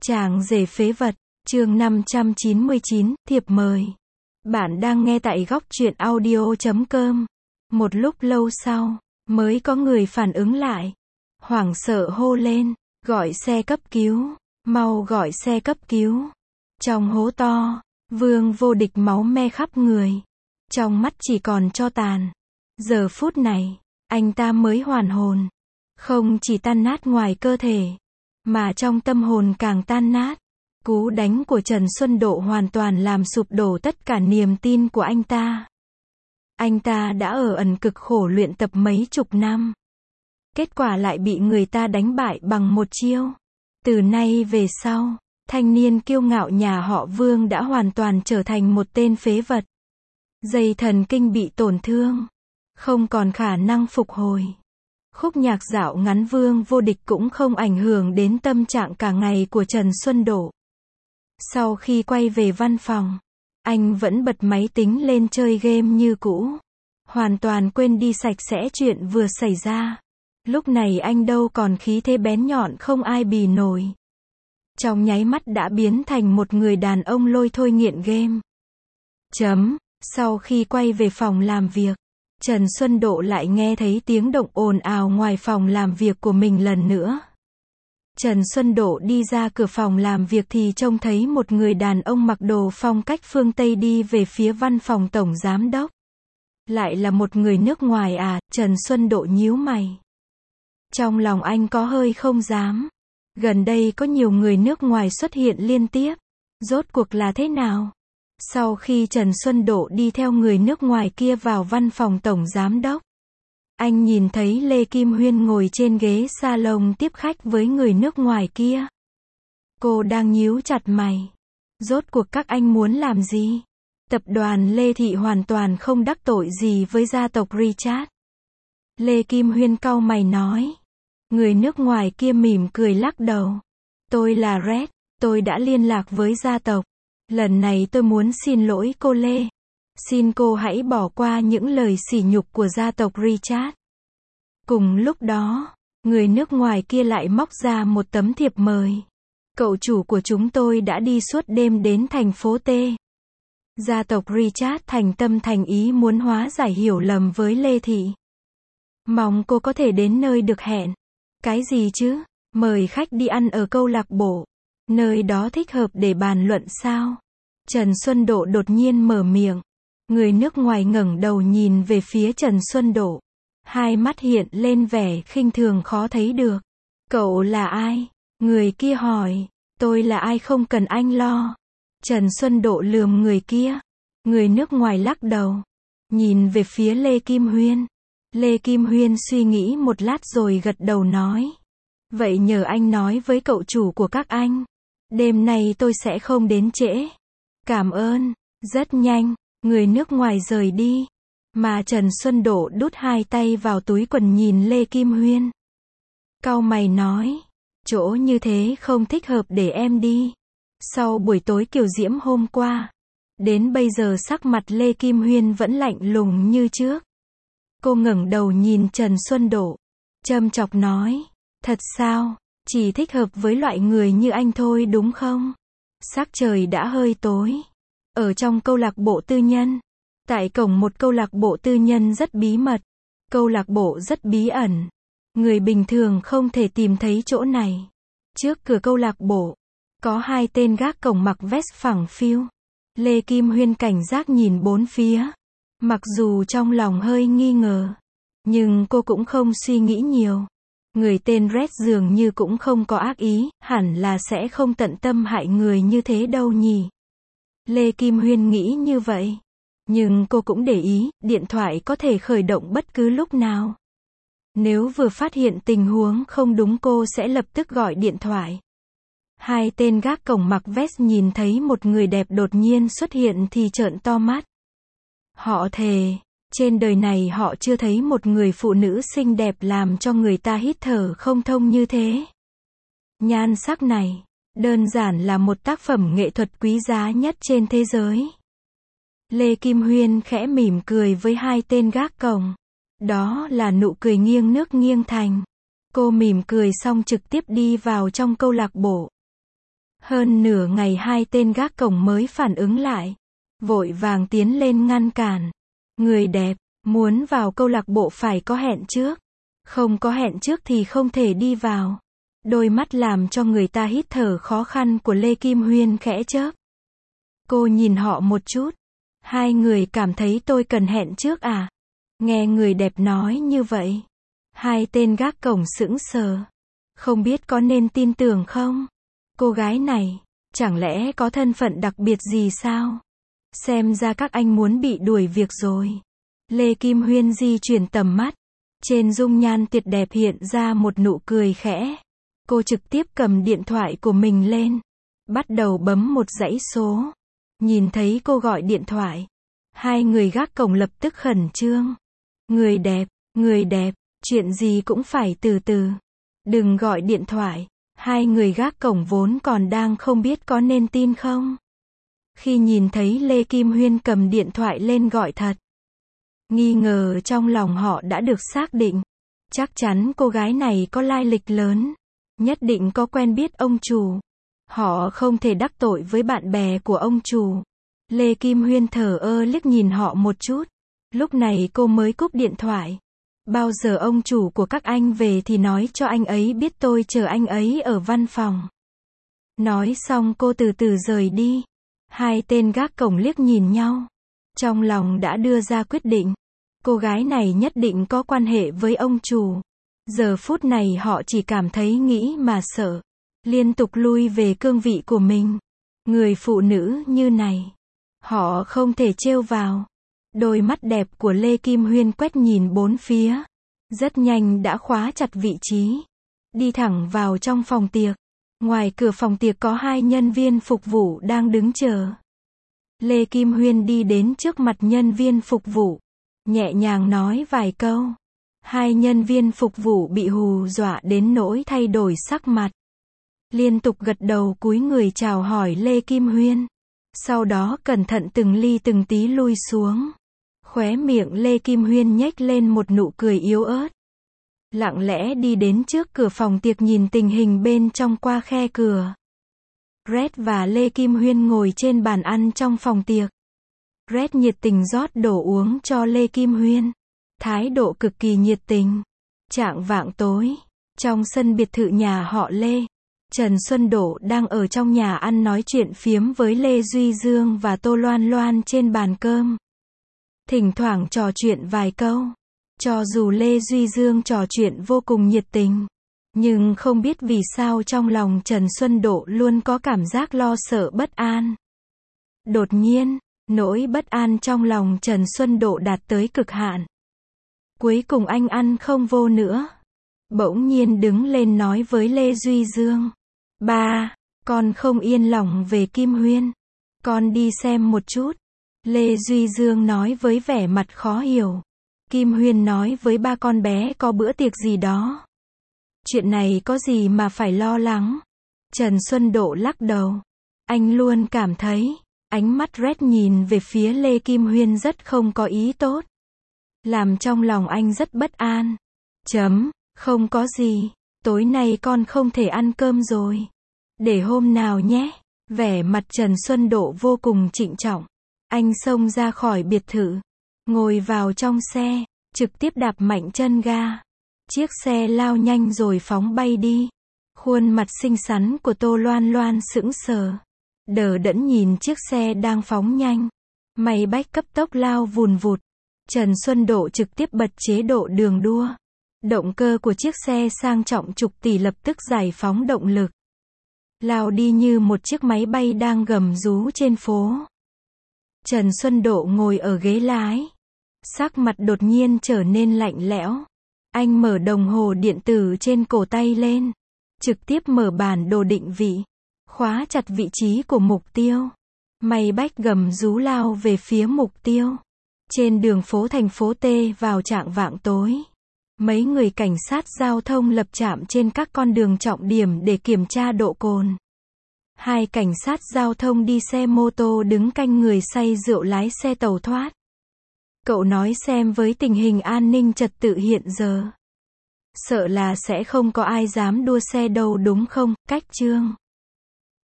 Chàng rể phế vật, chương 599, thiệp mời. Bạn đang nghe tại góc truyện audio.com. Một lúc lâu sau, mới có người phản ứng lại. Hoảng sợ hô lên, gọi xe cấp cứu, mau gọi xe cấp cứu. Trong hố to, Vương Vô Địch máu me khắp người. Trong mắt chỉ còn tro tàn. Giờ phút này, anh ta mới hoàn hồn. Không chỉ tan nát ngoài cơ thể, mà trong tâm hồn càng tan nát. Cú đánh của Trần Xuân Độ hoàn toàn làm sụp đổ tất cả niềm tin của anh ta. Anh ta đã ở ẩn cực khổ luyện tập mấy chục năm. Kết quả lại bị người ta đánh bại bằng một chiêu. Từ nay về sau, thanh niên kiêu ngạo nhà họ Vương đã hoàn toàn trở thành một tên phế vật. Dây thần kinh bị tổn thương, không còn khả năng phục hồi. Khúc nhạc dạo ngắn Vương Vô Địch cũng không ảnh hưởng đến tâm trạng cả ngày của Trần Xuân Độ. Sau khi quay về văn phòng, anh vẫn bật máy tính lên chơi game như cũ. Hoàn toàn quên đi sạch sẽ chuyện vừa xảy ra. Lúc này anh đâu còn khí thế bén nhọn không ai bì nổi. Trong nháy mắt đã biến thành một người đàn ông lôi thôi nghiện game. Sau khi quay về phòng làm việc, Trần Xuân Độ lại nghe thấy tiếng động ồn ào ngoài phòng làm việc của mình lần nữa. Trần Xuân Độ đi ra cửa phòng làm việc thì trông thấy một người đàn ông mặc đồ phong cách phương Tây đi về phía văn phòng tổng giám đốc. Lại là một người nước ngoài à? Trần Xuân Độ nhíu mày. Trong lòng anh có hơi không dám. Gần đây có nhiều người nước ngoài xuất hiện liên tiếp. Rốt cuộc là thế nào? Sau khi Trần Xuân Độ đi theo người nước ngoài kia vào văn phòng tổng giám đốc, anh nhìn thấy Lê Kim Huyên ngồi trên ghế salon tiếp khách với người nước ngoài kia. Cô đang nhíu chặt mày. Rốt cuộc các anh muốn làm gì? Tập đoàn Lê Thị hoàn toàn không đắc tội gì với gia tộc Richard. Lê Kim Huyên cau mày nói. Người nước ngoài kia mỉm cười lắc đầu. Tôi là Red, tôi đã liên lạc với gia tộc. Lần này tôi muốn xin lỗi cô Lê. Xin cô hãy bỏ qua những lời sỉ nhục của gia tộc Richard. Cùng lúc đó, người nước ngoài kia lại móc ra một tấm thiệp mời. Cậu chủ của chúng tôi đã đi suốt đêm đến thành phố T. Gia tộc Richard thành tâm thành ý muốn hóa giải hiểu lầm với Lê Thị. Mong cô có thể đến nơi được hẹn. Cái gì chứ? Mời khách đi ăn ở câu lạc bộ. Nơi đó thích hợp để bàn luận sao? Trần Xuân Độ đột nhiên mở miệng. Người nước ngoài ngẩng đầu nhìn về phía Trần Xuân Độ. Hai mắt hiện lên vẻ khinh thường khó thấy được. Cậu là ai? Người kia hỏi. Tôi là ai không cần anh lo. Trần Xuân Độ lườm người kia. Người nước ngoài lắc đầu. Nhìn về phía Lê Kim Huyên. Lê Kim Huyên suy nghĩ một lát rồi gật đầu nói. Vậy nhờ anh nói với cậu chủ của các anh. Đêm nay tôi sẽ không đến trễ. Cảm ơn. Rất nhanh, người nước ngoài rời đi. Mà Trần Xuân Độ đút hai tay vào túi quần nhìn Lê Kim Huyên. Cau mày nói. Chỗ như thế không thích hợp để em đi. Sau buổi tối kiều diễm hôm qua, đến bây giờ sắc mặt Lê Kim Huyên vẫn lạnh lùng như trước. Cô ngẩng đầu nhìn Trần Xuân Độ, châm chọc nói. Thật sao? Chỉ thích hợp với loại người như anh thôi đúng không? Sắc trời đã hơi tối. Ở trong câu lạc bộ tư nhân. Tại cổng một câu lạc bộ tư nhân rất bí mật. Câu lạc bộ rất bí ẩn. Người bình thường không thể tìm thấy chỗ này. Trước cửa câu lạc bộ, có hai tên gác cổng mặc vest phẳng phiu. Lê Kim Huyên cảnh giác nhìn bốn phía. Mặc dù trong lòng hơi nghi ngờ, nhưng cô cũng không suy nghĩ nhiều. Người tên Red dường như cũng không có ác ý, hẳn là sẽ không tận tâm hại người như thế đâu nhỉ. Lê Kim Huyên nghĩ như vậy. Nhưng cô cũng để ý, điện thoại có thể khởi động bất cứ lúc nào. Nếu vừa phát hiện tình huống không đúng cô sẽ lập tức gọi điện thoại. Hai tên gác cổng mặc vest nhìn thấy một người đẹp đột nhiên xuất hiện thì trợn to mắt. Họ thề, trên đời này họ chưa thấy một người phụ nữ xinh đẹp làm cho người ta hít thở không thông như thế. Nhan sắc này, đơn giản là một tác phẩm nghệ thuật quý giá nhất trên thế giới. Lê Kim Huyên khẽ mỉm cười với hai tên gác cổng. Đó là nụ cười nghiêng nước nghiêng thành. Cô mỉm cười xong trực tiếp đi vào trong câu lạc bộ. Hơn nửa ngày hai tên gác cổng mới phản ứng lại. Vội vàng tiến lên ngăn cản. Người đẹp, muốn vào câu lạc bộ phải có hẹn trước. Không có hẹn trước thì không thể đi vào. Đôi mắt làm cho người ta hít thở khó khăn của Lê Kim Huyên khẽ chớp. Cô nhìn họ một chút. Hai người cảm thấy tôi cần hẹn trước à? Nghe người đẹp nói như vậy. Hai tên gác cổng sững sờ. Không biết có nên tin tưởng không? Cô gái này, chẳng lẽ có thân phận đặc biệt gì sao? Xem ra các anh muốn bị đuổi việc rồi. Lê Kim Huyên di chuyển tầm mắt. Trên dung nhan tuyệt đẹp hiện ra một nụ cười khẽ. Cô trực tiếp cầm điện thoại của mình lên. Bắt đầu bấm một dãy số. Nhìn thấy cô gọi điện thoại. Hai người gác cổng lập tức khẩn trương. Người đẹp, chuyện gì cũng phải từ từ. Đừng gọi điện thoại. Hai người gác cổng vốn còn đang không biết có nên tin không. Khi nhìn thấy Lê Kim Huyên cầm điện thoại lên gọi thật. Nghi ngờ trong lòng họ đã được xác định. Chắc chắn cô gái này có lai lịch lớn. Nhất định có quen biết ông chủ. Họ không thể đắc tội với bạn bè của ông chủ. Lê Kim Huyên thờ ơ liếc nhìn họ một chút. Lúc này cô mới cúp điện thoại. Bao giờ ông chủ của các anh về thì nói cho anh ấy biết tôi chờ anh ấy ở văn phòng. Nói xong cô từ từ rời đi. Hai tên gác cổng liếc nhìn nhau. Trong lòng đã đưa ra quyết định. Cô gái này nhất định có quan hệ với ông chủ. Giờ phút này họ chỉ cảm thấy nghĩ mà sợ. Liên tục lui về cương vị của mình. Người phụ nữ như này. Họ không thể trêu vào. Đôi mắt đẹp của Lê Kim Huyên quét nhìn bốn phía. Rất nhanh đã khóa chặt vị trí. Đi thẳng vào trong phòng tiệc. Ngoài cửa phòng tiệc có hai nhân viên phục vụ đang đứng chờ. Lê Kim Huyên đi đến trước mặt nhân viên phục vụ. Nhẹ nhàng nói vài câu. Hai nhân viên phục vụ bị hù dọa đến nỗi thay đổi sắc mặt. Liên tục gật đầu cúi người chào hỏi Lê Kim Huyên. Sau đó cẩn thận từng ly từng tí lui xuống. Khóe miệng Lê Kim Huyên nhếch lên một nụ cười yếu ớt. Lặng lẽ đi đến trước cửa phòng tiệc nhìn tình hình bên trong qua khe cửa. Red và Lê Kim Huyên ngồi trên bàn ăn trong phòng tiệc. Red nhiệt tình rót đồ uống cho Lê Kim Huyên. Thái độ cực kỳ nhiệt tình. Chạng vạng tối, trong sân biệt thự nhà họ Lê, Trần Xuân Đỗ đang ở trong nhà ăn nói chuyện phiếm với Lê Duy Dương và Tô Loan Loan trên bàn cơm. Thỉnh thoảng trò chuyện vài câu. Cho dù Lê Duy Dương trò chuyện vô cùng nhiệt tình, nhưng không biết vì sao trong lòng Trần Xuân Đỗ luôn có cảm giác lo sợ bất an. Đột nhiên, nỗi bất an trong lòng Trần Xuân Đỗ đạt tới cực hạn. Cuối cùng anh ăn không vô nữa. Bỗng nhiên đứng lên nói với Lê Duy Dương. Ba, con không yên lòng về Kim Huyên. Con đi xem một chút. Lê Duy Dương nói với vẻ mặt khó hiểu. Kim Huyên nói với ba con bé có bữa tiệc gì đó. Chuyện này có gì mà phải lo lắng. Trần Xuân Đỗ lắc đầu. Anh luôn cảm thấy, ánh mắt Red nhìn về phía Lê Kim Huyên rất không có ý tốt. Làm trong lòng anh rất bất an. Không có gì. Tối nay con không thể ăn cơm rồi. Để hôm nào nhé. Vẻ mặt Trần Xuân Đỗ vô cùng trịnh trọng. Anh xông ra khỏi biệt thự. Ngồi vào trong xe. Trực tiếp đạp mạnh chân ga. Chiếc xe lao nhanh rồi phóng bay đi. Khuôn mặt xinh xắn của Tô Loan Loan sững sờ. Đờ đẫn nhìn chiếc xe đang phóng nhanh. Máy bách cấp tốc lao vùn vụt. Trần Xuân Đỗ trực tiếp bật chế độ đường đua. Động cơ của chiếc xe sang trọng chục tỷ lập tức giải phóng động lực. Lao đi như một chiếc máy bay đang gầm rú trên phố. Trần Xuân Đỗ ngồi ở ghế lái. Sắc mặt đột nhiên trở nên lạnh lẽo. Anh mở đồng hồ điện tử trên cổ tay lên. Trực tiếp mở bản đồ định vị. Khóa chặt vị trí của mục tiêu. Máy bách gầm rú lao về phía mục tiêu. Trên đường phố thành phố T vào chạng vạng tối. Mấy người cảnh sát giao thông lập trạm trên các con đường trọng điểm để kiểm tra độ cồn. Hai cảnh sát giao thông đi xe mô tô đứng canh người say rượu lái xe tẩu thoát. Cậu nói xem với tình hình an ninh trật tự hiện giờ. Sợ là sẽ không có ai dám đua xe đâu đúng không, Cách Trương?